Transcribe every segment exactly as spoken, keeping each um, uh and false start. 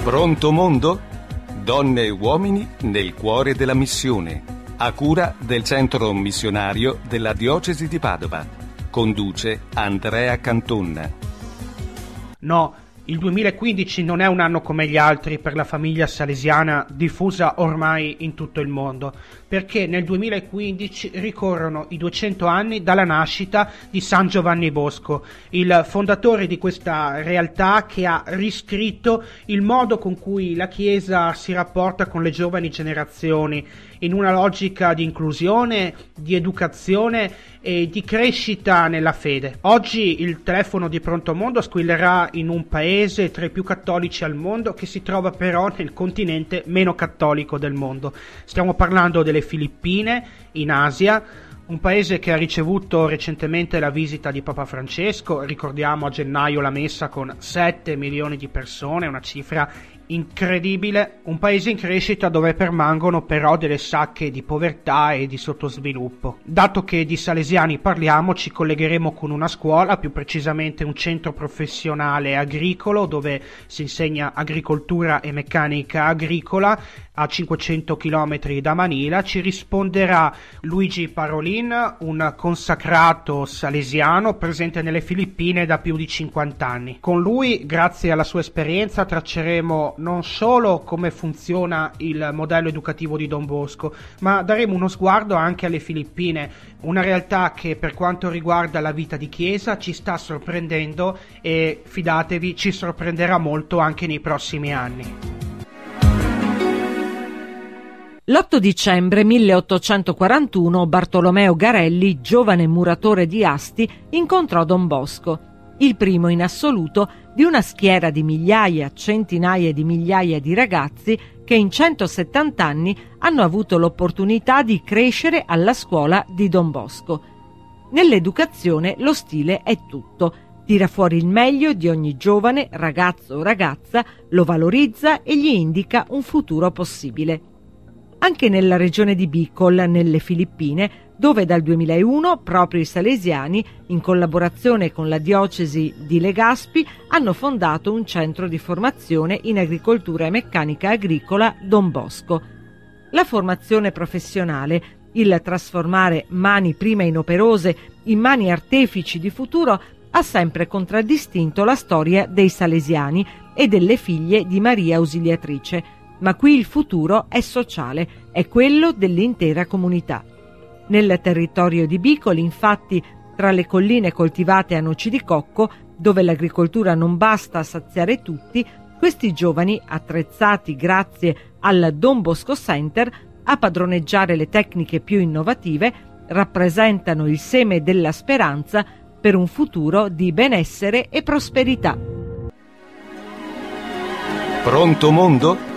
Pronto mondo? Donne e uomini nel cuore della missione. A cura del centro missionario della diocesi di Padova. Conduce Andrea Canton. No, il duemilaquindici non è un anno come gli altri per la famiglia salesiana diffusa ormai in tutto il mondo, perché nel duemilaquindici ricorrono i duecento anni dalla nascita di San Giovanni Bosco, il fondatore di questa realtà che ha riscritto il modo con cui la Chiesa si rapporta con le giovani generazioni, in una logica di inclusione, di educazione e di crescita nella fede. Oggi il telefono di Pronto Mondo squillerà in un paese tra i più cattolici al mondo, che si trova però nel continente meno cattolico del mondo. Stiamo parlando delle Filippine, in Asia, un paese che ha ricevuto recentemente la visita di Papa Francesco. Ricordiamo a gennaio la messa con sette milioni di persone, una cifra incredibile, un paese in crescita dove permangono però delle sacche di povertà e di sottosviluppo. Dato che di salesiani parliamo, ci collegheremo con una scuola, più precisamente un centro professionale agricolo dove si insegna agricoltura e meccanica agricola a cinquecento chilometri da Manila. Ci risponderà Luigi Parolin, un consacrato salesiano presente nelle Filippine da più di cinquanta anni. Con lui, grazie alla sua esperienza, tracceremo non solo come funziona il modello educativo di Don Bosco, ma daremo uno sguardo anche alle Filippine, una realtà che per quanto riguarda la vita di chiesa ci sta sorprendendo e, fidatevi, ci sorprenderà molto anche nei prossimi anni. L'otto dicembre milleottocentoquarantuno Bartolomeo Garelli, giovane muratore di Asti, incontrò Don Bosco, il primo in assoluto di una schiera di migliaia, centinaia di migliaia di ragazzi che in centosettanta anni hanno avuto l'opportunità di crescere alla scuola di Don Bosco. Nell'educazione lo stile è tutto, tira fuori il meglio di ogni giovane, ragazzo o ragazza, lo valorizza e gli indica un futuro possibile. Anche nella regione di Bicol, nelle Filippine, dove dal duemilauno proprio i salesiani, in collaborazione con la diocesi di Legazpi, hanno fondato un centro di formazione in agricoltura e meccanica agricola Don Bosco. La formazione professionale, il trasformare mani prima inoperose in mani artefici di futuro, ha sempre contraddistinto la storia dei salesiani e delle figlie di Maria Ausiliatrice. Ma qui il futuro è sociale, è quello dell'intera comunità. Nel territorio di Bicol, infatti, tra le colline coltivate a noci di cocco, dove l'agricoltura non basta a saziare tutti, questi giovani, attrezzati grazie al Don Bosco Center a padroneggiare le tecniche più innovative, rappresentano il seme della speranza per un futuro di benessere e prosperità. Pronto mondo?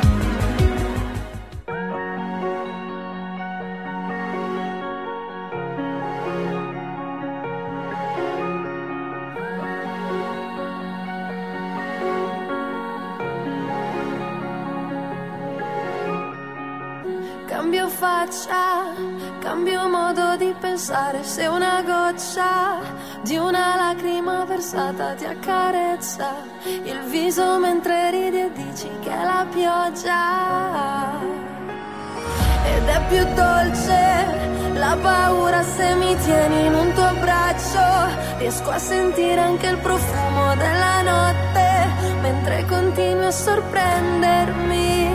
Cambio faccia, cambio modo di pensare. Se una goccia di una lacrima versata ti accarezza il viso mentre ridi e dici che è la pioggia. Ed è più dolce la paura se mi tieni in un tuo braccio. Riesco a sentire anche il profumo della notte mentre continui a sorprendermi.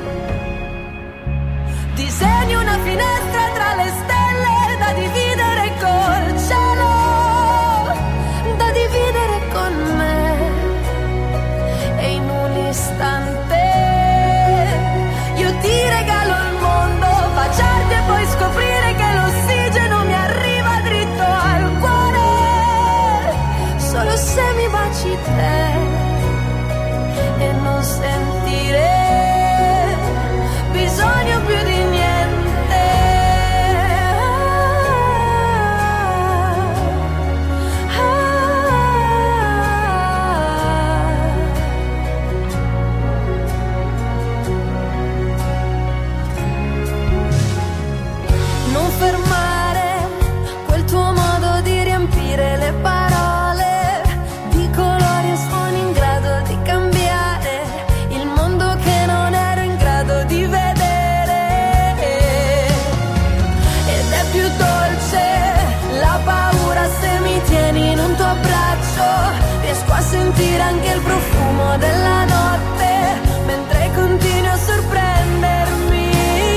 Disegni una finestra tra le stelle da dividere col cielo, da dividere con me. E in un istante io ti regalo il mondo, baciarti e poi scoprire che l'ossigeno mi arriva dritto al cuore. Solo se mi baci te e non sentire bisogno più di niente. nero della notte, mentre continui a sorprendermi.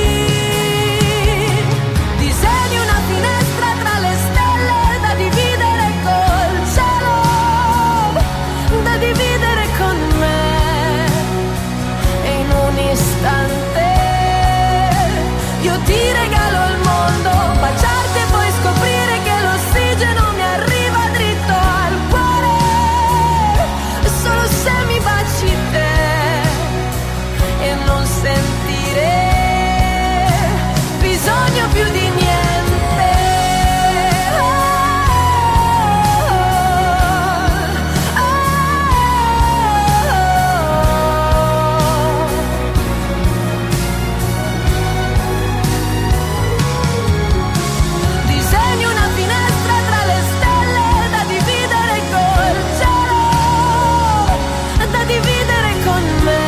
Disegni una finestra tra le stelle da dividere col cielo, da dividere con me, e in un istante io ti regalo il mondo, baciarti e poi scoprire che l'ossigeno mi arriva dritto al cuore, solo se mi baci te, e non sentire bisogno più di niente. Disegni una finestra tra le stelle da dividere col cielo, da dividere con me,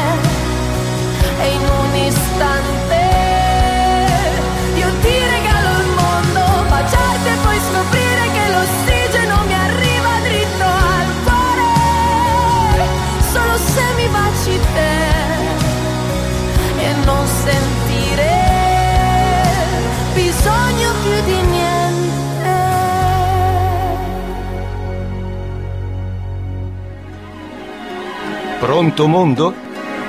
e in un istante io ti regalo il mondo, baciarti e poi scoprire che l'ossigeno mi arriva dritto al cuore, solo se mi baci te, e non sentire bisogno più di niente. Pronto mondo?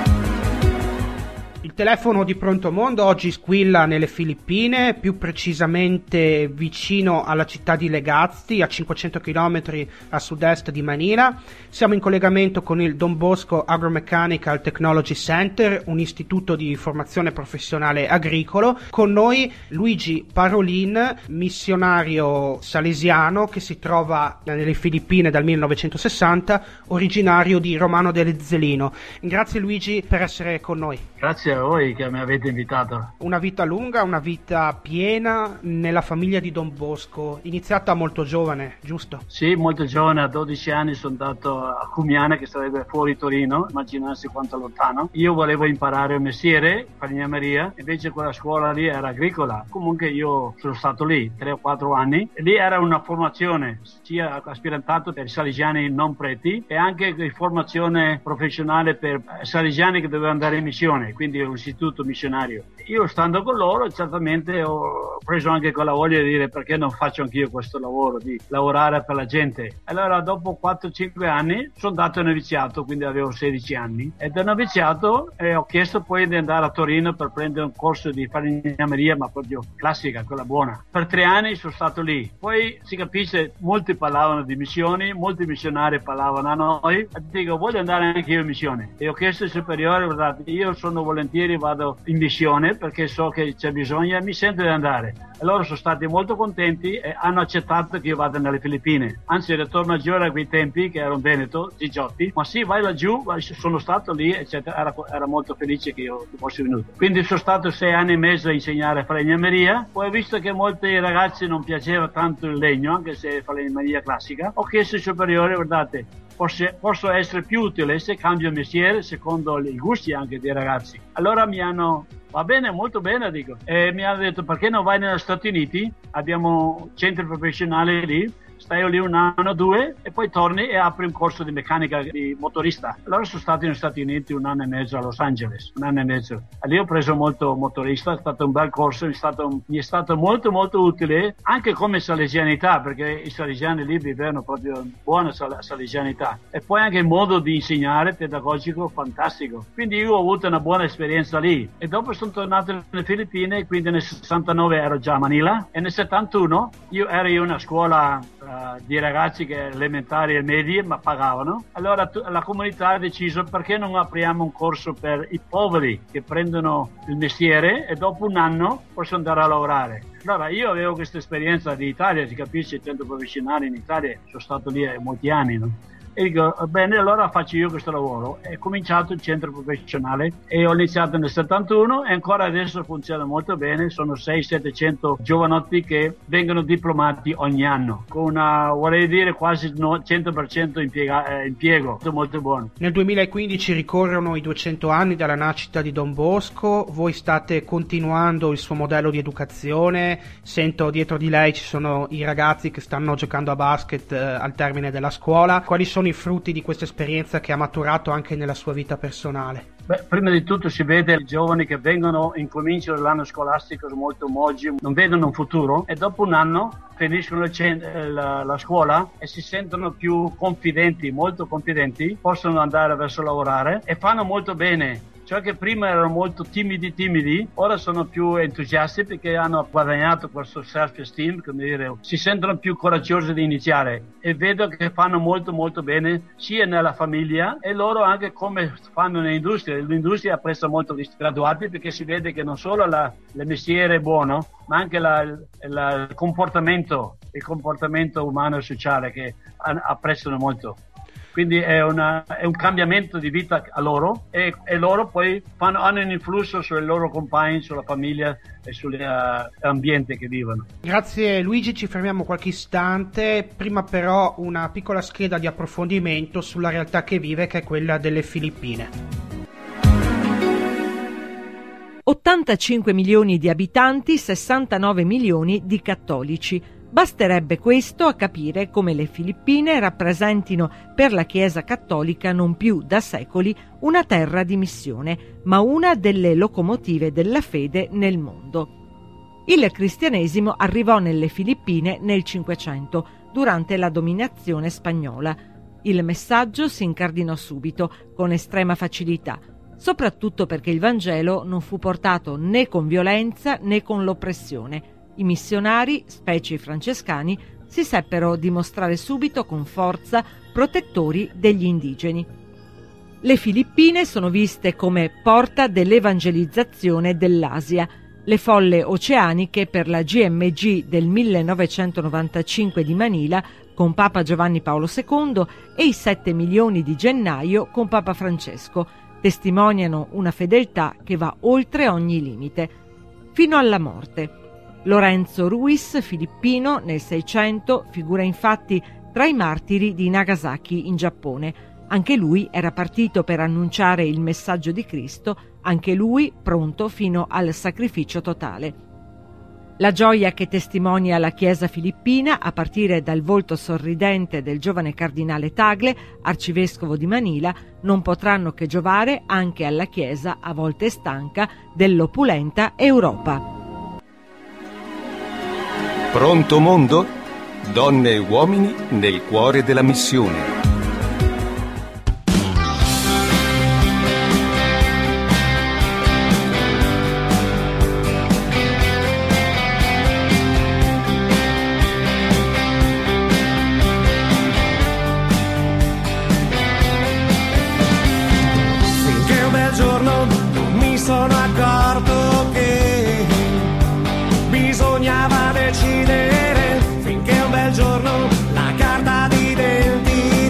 Il telefono di Pronto Mondo oggi squilla nelle Filippine, più precisamente vicino alla città di Legazpi, a cinquecento chilometri a sud-est di Manila. Siamo in collegamento con il Don Bosco Agromechanical Technology Center, un istituto di formazione professionale agricolo. Con noi Luigi Parolin, missionario salesiano che si trova nelle Filippine dal millenovecentosessanta, originario di Romano delle Zelino. Grazie Luigi per essere con noi. Grazie a voi che mi avete invitato. Una vita lunga, una vita piena nella famiglia di Don Bosco, iniziata molto giovane, giusto? Sì, molto giovane, a dodici anni sono andato a Cumiana, che sarebbe fuori Torino, immaginarsi quanto lontano. Io volevo imparare un mestiere, falegnameria, invece quella scuola lì era agricola. Comunque io sono stato lì tre o quattro anni, e lì era una formazione sia aspirantato per salesiani non preti e anche formazione professionale per salesiani che dovevano andare in missione, quindi un istituto missionario. Io stando con loro certamente ho preso anche quella voglia di dire perché non faccio anch'io questo lavoro, di lavorare per la gente. Allora dopo quattro cinque anni sono andato a noviziato, quindi avevo sedici anni, e da noviziato eh, ho chiesto poi di andare a Torino per prendere un corso di falegnameria, ma proprio classica, quella buona. Per tre anni sono stato lì, poi si capisce, molti parlavano di missioni, molti missionari parlavano a noi, e dico voglio andare anche io in missione, e ho chiesto ai superiori, guardate, io sono volentieri, vado in missione perché so che c'è bisogno e mi sento di andare. E loro sono stati molto contenti e hanno accettato che io vada nelle Filippine. Anzi, il ritorno a Giora a quei tempi, che ero in Veneto, Gigiotti, ma sì, vai laggiù, sono stato lì, eccetera. Era, era molto felice che io fossi venuto. Quindi sono stato sei anni e mezzo a insegnare falegnameria. Poi ho visto che molti ragazzi non piaceva tanto il legno, anche se è falegnameria classica. Ho chiesto ai superiori, guardate, Posso, posso essere più utile se cambio mestiere secondo i gusti anche dei ragazzi. Allora mi hanno, va bene, molto bene, dico, e mi hanno detto perché non vai negli Stati Uniti, abbiamo centri professionali lì, stai lì un anno o due e poi torni e apri un corso di meccanica di motorista. Allora sono stato negli Stati Uniti un anno e mezzo a Los Angeles, un anno e mezzo. E lì ho preso molto motorista, è stato un bel corso, mi è stato, mi è stato molto molto utile anche come salesianità, perché i salesiani lì vivevano proprio buona sal- salesianità. E poi anche il modo di insegnare pedagogico fantastico. Quindi io ho avuto una buona esperienza lì. E dopo sono tornato nelle Filippine, quindi nel sessantanove ero già a Manila e nel settantuno io ero in una scuola Uh, di ragazzi che elementari e medie ma pagavano. Allora tu, la comunità ha deciso perché non apriamo un corso per i poveri che prendono il mestiere e dopo un anno possono andare a lavorare. Allora io avevo questa esperienza di Italia, si capisce, il centro professionale in Italia, sono stato lì molti anni, no? E dico, bene, allora faccio io questo lavoro. E ho cominciato il centro professionale e ho iniziato nel settantuno e ancora adesso funziona molto bene. Sono sei settecento giovanotti che vengono diplomati ogni anno, con una, vorrei dire, quasi cento per cento impiega, eh, impiego, molto, molto buono. Nel duemilaquindici ricorrono i duecento anni dalla nascita di Don Bosco, voi state continuando il suo modello di educazione, sento dietro di lei ci sono i ragazzi che stanno giocando a basket eh, al termine della scuola. Quali sono sono i frutti di questa esperienza che ha maturato anche nella sua vita personale? Beh, prima di tutto si vede i giovani che vengono, incominciano l'anno scolastico molto moggi, non vedono un futuro e dopo un anno finiscono la, la scuola e si sentono più confidenti, molto confidenti, possono andare verso lavorare e fanno molto bene. Cioè che prima erano molto timidi timidi, ora sono più entusiasti perché hanno guadagnato questo self-esteem, come dire, si sentono più coraggiosi di iniziare e vedo che fanno molto molto bene sia nella famiglia e loro anche come fanno nell'industria. L'industria apprezza molto gli graduati perché si vede che non solo la, il mestiere è buono, ma anche la, la, il comportamento, il comportamento umano e sociale che apprezzano molto. Quindi è, una, è un cambiamento di vita a loro e, e loro poi fanno, hanno un influsso sui loro compagni, sulla famiglia e sull'ambiente che vivono. Grazie Luigi, ci fermiamo qualche istante, prima però una piccola scheda di approfondimento sulla realtà che vive, che è quella delle Filippine. ottantacinque milioni di abitanti, sessantanove milioni di cattolici. Basterebbe questo a capire come le Filippine rappresentino per la Chiesa cattolica non più da secoli una terra di missione, ma una delle locomotive della fede nel mondo. Il cristianesimo arrivò nelle Filippine nel Cinquecento, durante la dominazione spagnola. Il messaggio si incardinò subito, con estrema facilità, soprattutto perché il Vangelo non fu portato né con violenza né con l'oppressione. I missionari, specie i francescani, si seppero dimostrare subito con forza protettori degli indigeni. Le Filippine sono viste come porta dell'evangelizzazione dell'Asia. Le folle oceaniche per la G M G del millenovecentonovantacinque di Manila con Papa Giovanni Paolo secondo e i sette milioni di gennaio con Papa Francesco testimoniano una fedeltà che va oltre ogni limite, fino alla morte. Lorenzo Ruiz, filippino, nel Seicento figura infatti tra i martiri di Nagasaki in Giappone. Anche lui era partito per annunciare il messaggio di Cristo, anche lui pronto fino al sacrificio totale. La gioia che testimonia la Chiesa filippina, a partire dal volto sorridente del giovane cardinale Tagle, arcivescovo di Manila, non potranno che giovare anche alla Chiesa, a volte stanca, dell'opulenta Europa. Pronto mondo? Donne e uomini nel cuore della missione. Finché un bel giorno mi sono accorto che bisognava decidere, finché un bel giorno la carta d'identità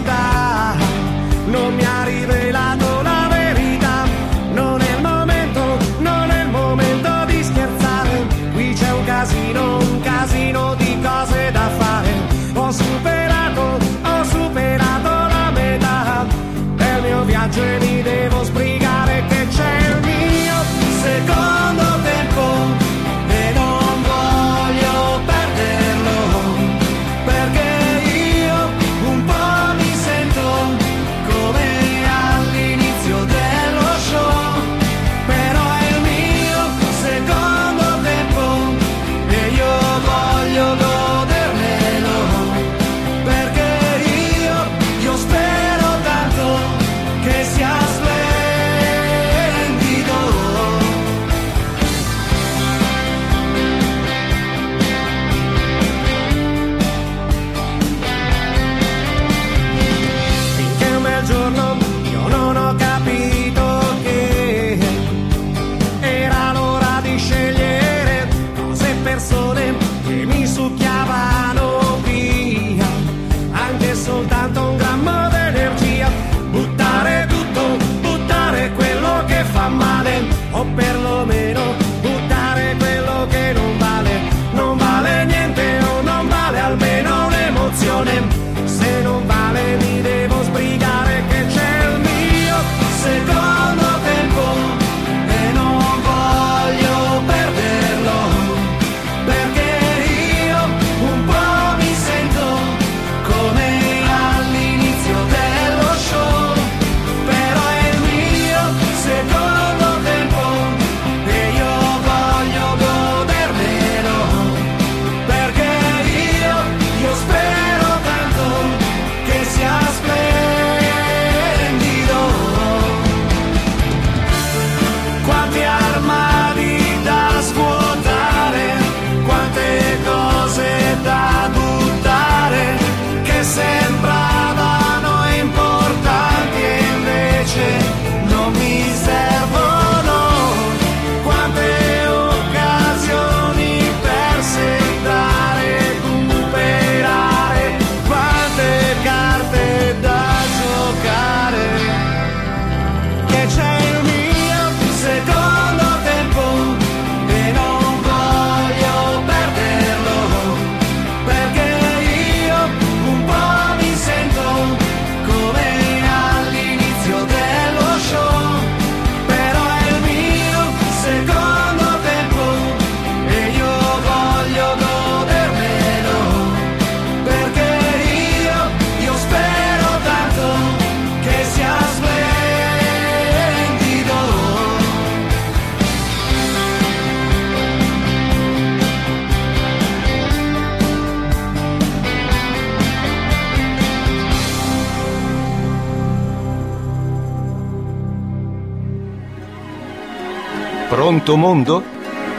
Pronto mondo?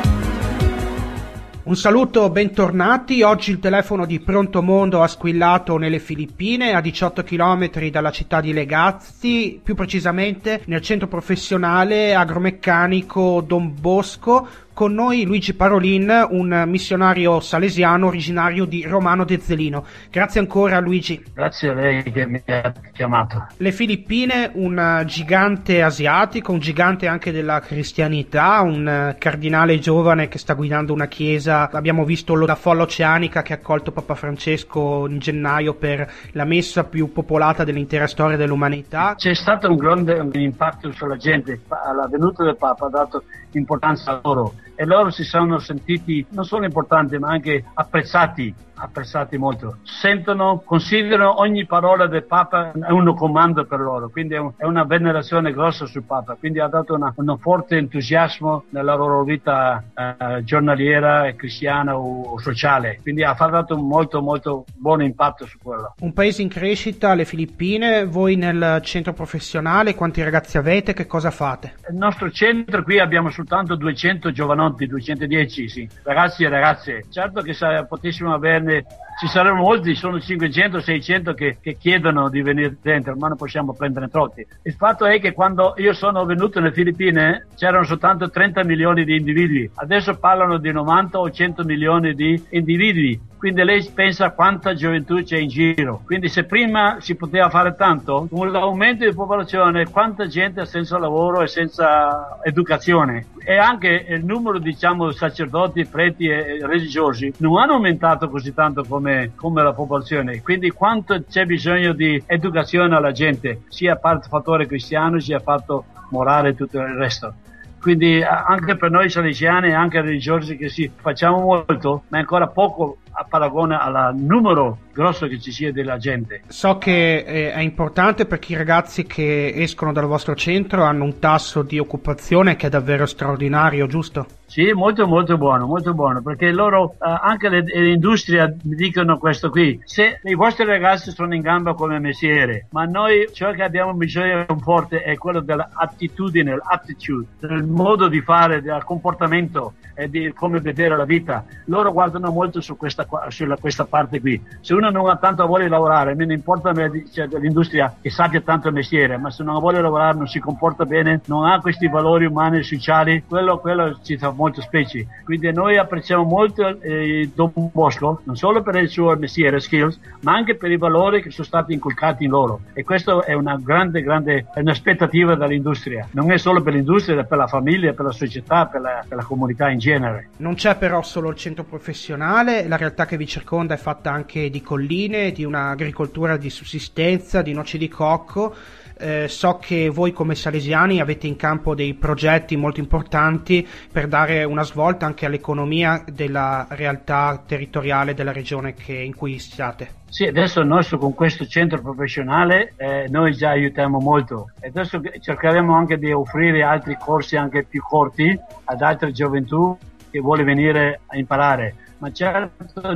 Un saluto, bentornati. Oggi il telefono di Pronto Mondo ha squillato nelle Filippine, a diciotto chilometri dalla città di Legazpi, più precisamente nel centro professionale agromeccanico Don Bosco. Con noi Luigi Parolin, un missionario salesiano originario di Romano d'Ezzelino. Grazie ancora Luigi. Grazie a lei che mi ha chiamato. Le Filippine, un gigante asiatico, un gigante anche della cristianità, un cardinale giovane che sta guidando una chiesa. Abbiamo visto la folla oceanica che ha accolto Papa Francesco in gennaio per la messa più popolata dell'intera storia dell'umanità. C'è stato un grande impatto sulla gente. La venuta del Papa ha dato importanza a loro e loro si sono sentiti non solo importanti ma anche apprezzati, apprezzati molto. Sentono, considerano ogni parola del Papa è un comando per loro, quindi è, un, è una venerazione grossa sul Papa, quindi ha dato una, un forte entusiasmo nella loro vita eh, giornaliera, cristiana o, o sociale, quindi ha dato un molto molto buon impatto su quello. Un paese in crescita, le Filippine. Voi nel centro professionale quanti ragazzi avete, che cosa fate? Il nostro centro qui abbiamo soltanto duecento giovanotti, duecentodieci sì, ragazzi e ragazze. Certo che se potessimo averne, ci saranno molti, sono cinquecento seicento che, che chiedono di venire dentro, ma non possiamo prendere troppi. Il fatto è che quando io sono venuto nelle Filippine c'erano soltanto trenta milioni di individui, adesso parlano di novanta o cento milioni di individui. Quindi lei pensa quanta gioventù c'è in giro. Quindi se prima si poteva fare tanto, con l'aumento di popolazione, quanta gente è senza lavoro e senza educazione. E anche il numero, diciamo, sacerdoti, preti e religiosi non hanno aumentato così tanto come, come la popolazione. Quindi quanto c'è bisogno di educazione alla gente, sia parte fattore cristiano, sia fatto morale e tutto il resto. Quindi anche per noi salesiani e anche religiosi che sì, facciamo molto, ma ancora poco a paragone al numero grosso che ci sia della gente. So che eh, è importante perché i ragazzi che escono dal vostro centro hanno un tasso di occupazione che è davvero straordinario, giusto? Sì, molto molto buono, molto buono, perché loro, eh, anche le, le industrie dicono questo qui: se i vostri ragazzi sono in gamba come mestiere, ma noi ciò che abbiamo bisogno un forte è quello dell'attitudine, l'attitude, del modo di fare, del comportamento e di come vedere la vita. Loro guardano molto su questa, sulla, questa parte qui. Se uno non ha tanto voglia di lavorare, non importa cioè, dell'industria che sappia tanto il mestiere, ma se non vuole lavorare, non si comporta bene, non ha questi valori umani e sociali, quello, quello ci fa molto specie. Quindi noi apprezziamo molto eh, Don Bosco, non solo per il suo mestiere, skills, ma anche per i valori che sono stati inculcati in loro. E questo è una grande, grande, è un'aspettativa dall'industria. Non è solo per l'industria, è per la famiglia, per la società, per la, per la comunità in genere. Non c'è però solo il centro professionale, la realtà che vi circonda è fatta anche di colline, di un'agricoltura di sussistenza, di noci di cocco. Eh, so che voi come salesiani avete in campo dei progetti molto importanti per dare una svolta anche all'economia della realtà territoriale della regione che, in cui siate. Sì, adesso noi con questo centro professionale eh, noi già aiutiamo molto. E adesso cercheremo anche di offrire altri corsi anche più corti ad altre gioventù che vuole venire a imparare. Ma certo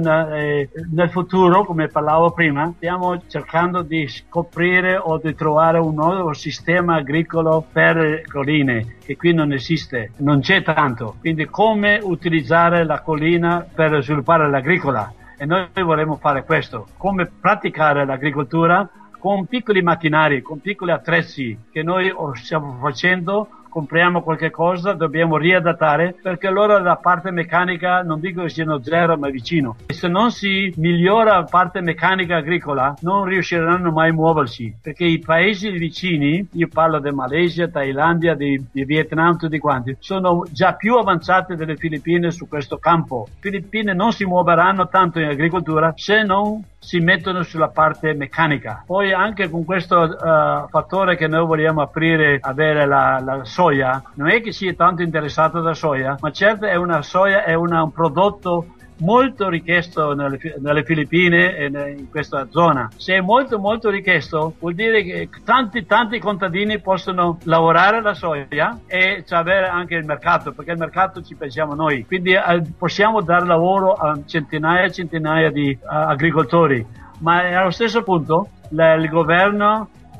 nel futuro, come parlavo prima, stiamo cercando di scoprire o di trovare un nuovo sistema agricolo per le colline, che qui non esiste, non c'è tanto. Quindi come utilizzare la collina per sviluppare l'agricola? E noi vorremmo fare questo, come praticare l'agricoltura con piccoli macchinari, con piccoli attrezzi che noi stiamo facendo. Compriamo qualche cosa, dobbiamo riadattare, perché allora la parte meccanica non dico che siano zero ma vicino. E se non si migliora la parte meccanica agricola non riusciranno mai a muoversi, perché i paesi vicini, io parlo di Malesia, Thailandia, di, di Vietnam, tutti quanti, sono già più avanzati delle Filippine su questo campo. Le Filippine non si muoveranno tanto in agricoltura se non si mettono sulla parte meccanica. Poi anche con questo uh, fattore che noi vogliamo aprire, avere la, la soia, non è che sia tanto interessato da soia, ma certo è una soia, è una, un prodotto molto richiesto nelle, nelle Filippine e in questa zona. Se è molto molto richiesto vuol dire che tanti tanti contadini possono lavorare la soia e avere anche il mercato, perché il mercato ci pensiamo noi, quindi eh, possiamo dare lavoro a centinaia e centinaia di uh, agricoltori, ma allo stesso punto l- il governo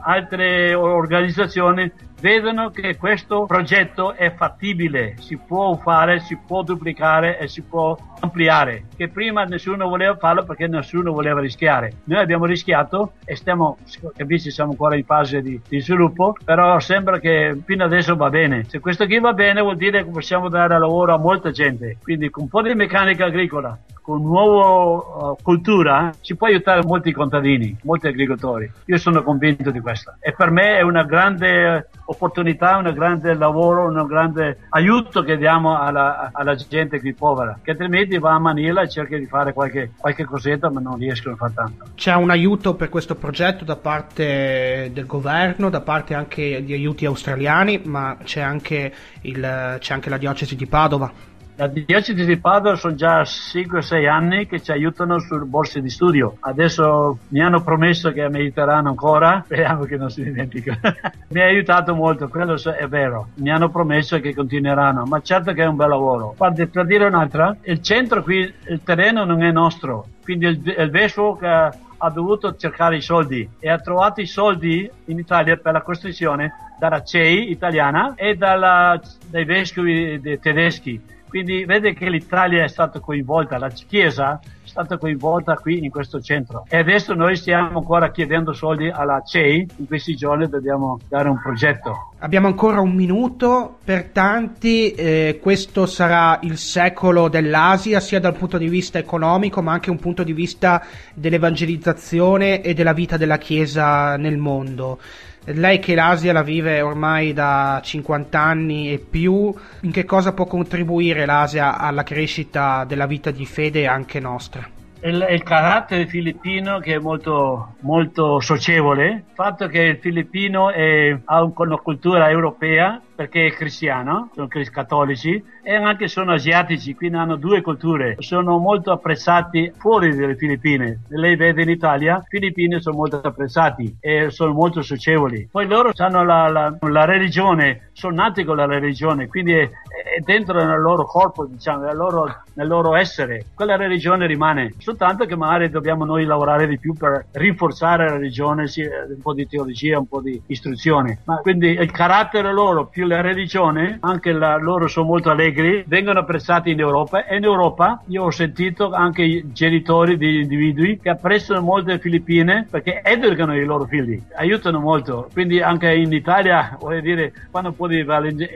altre organizzazioni vedono che questo progetto è fattibile, si può fare, si può duplicare e si può ampliare, che prima nessuno voleva farlo perché nessuno voleva rischiare. Noi abbiamo rischiato e stiamo, capisci, siamo ancora in fase di, di sviluppo, però sembra che fino adesso va bene. Se questo qui va bene vuol dire che possiamo dare lavoro a molta gente, quindi con un po' di meccanica agricola, con nuova uh, cultura si può aiutare molti contadini, molti agricoltori. Io sono convinto di questo e per me è una grande opportunità, un grande lavoro, un grande aiuto che diamo alla, alla gente qui povera, che altrimenti va a Manila e cerca di fare qualche, qualche cosetta ma non riescono a fare tanto. C'è un aiuto per questo progetto da parte del governo, da parte anche di aiuti australiani, ma c'è anche, il, c'è anche la diocesi di Padova. La diocesi di Padova sono già cinque sei anni che ci aiutano sulle borse di studio. Adesso mi hanno promesso che mi aiuteranno ancora, speriamo che non si dimentica. Mi ha aiutato molto, quello è vero. Mi hanno promesso che continueranno, ma certo che è un bel lavoro. Guarda, per dire un'altra, il centro qui, il terreno non è nostro, quindi il, il vescovo che ha dovuto cercare i soldi e ha trovato i soldi in Italia per la costruzione dalla C E I italiana e dalla, dai vescovi tedeschi. Quindi vede che l'Italia è stata coinvolta, la Chiesa è stata coinvolta qui in questo centro. E adesso noi stiamo ancora chiedendo soldi alla C E I, in questi giorni dobbiamo dare un progetto. Abbiamo ancora un minuto, per tanti eh, questo sarà il secolo dell'Asia, sia dal punto di vista economico ma anche un punto di vista dell'evangelizzazione e della vita della Chiesa nel mondo. Lei che l'Asia la vive ormai da cinquanta anni e più, in che cosa può contribuire l'Asia alla crescita della vita di fede anche nostra? Il, il carattere filippino che è molto, molto socievole, il fatto che il filippino è, ha una cultura europea perché è cristiano, sono cattolici e anche sono asiatici, quindi hanno due culture, sono molto apprezzati fuori dalle Filippine. Lei vede in Italia, i filippini sono molto apprezzati e sono molto socievoli. Poi loro hanno la, la, la religione, sono nati con la religione, quindi è, è dentro nel loro corpo, diciamo, nel loro, nel loro essere. Quella religione rimane, soltanto che magari dobbiamo noi lavorare di più per rinforzare la religione, sì, un po' di teologia, un po' di istruzione. Ma quindi il carattere loro più la religione, anche la, loro sono molto allegri, vengono apprezzati in Europa e in Europa io ho sentito anche i genitori di individui che apprezzano molto le Filippine perché educano i loro figli, aiutano molto. Quindi anche in Italia, voglio dire, fanno un po' di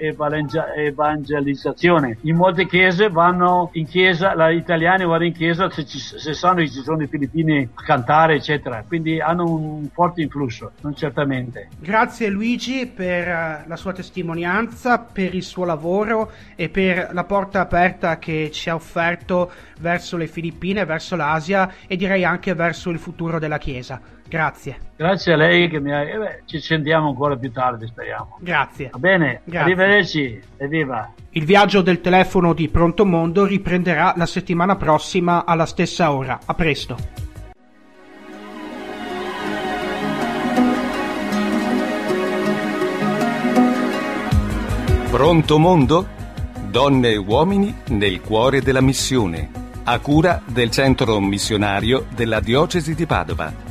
evangelizzazione. In molte chiese vanno in chiesa, gli italiani vanno in chiesa se, ci, se sanno che ci sono i filippini a cantare eccetera, quindi hanno un forte influsso, non certamente. Grazie Luigi per la sua testimonianza, per il suo lavoro e per la porta aperta che ci ha offerto verso le Filippine, verso l'Asia e direi anche verso il futuro della Chiesa. Grazie. Grazie a lei che mi ha... Eh beh, ci sentiamo ancora più tardi, speriamo. Grazie. Va bene, Grazie. Arrivederci, evviva. Il viaggio del telefono di Pronto Mondo riprenderà la settimana prossima alla stessa ora. A presto. Pronto Mondo? Donne e uomini nel cuore della missione, a cura del centro missionario della diocesi di Padova.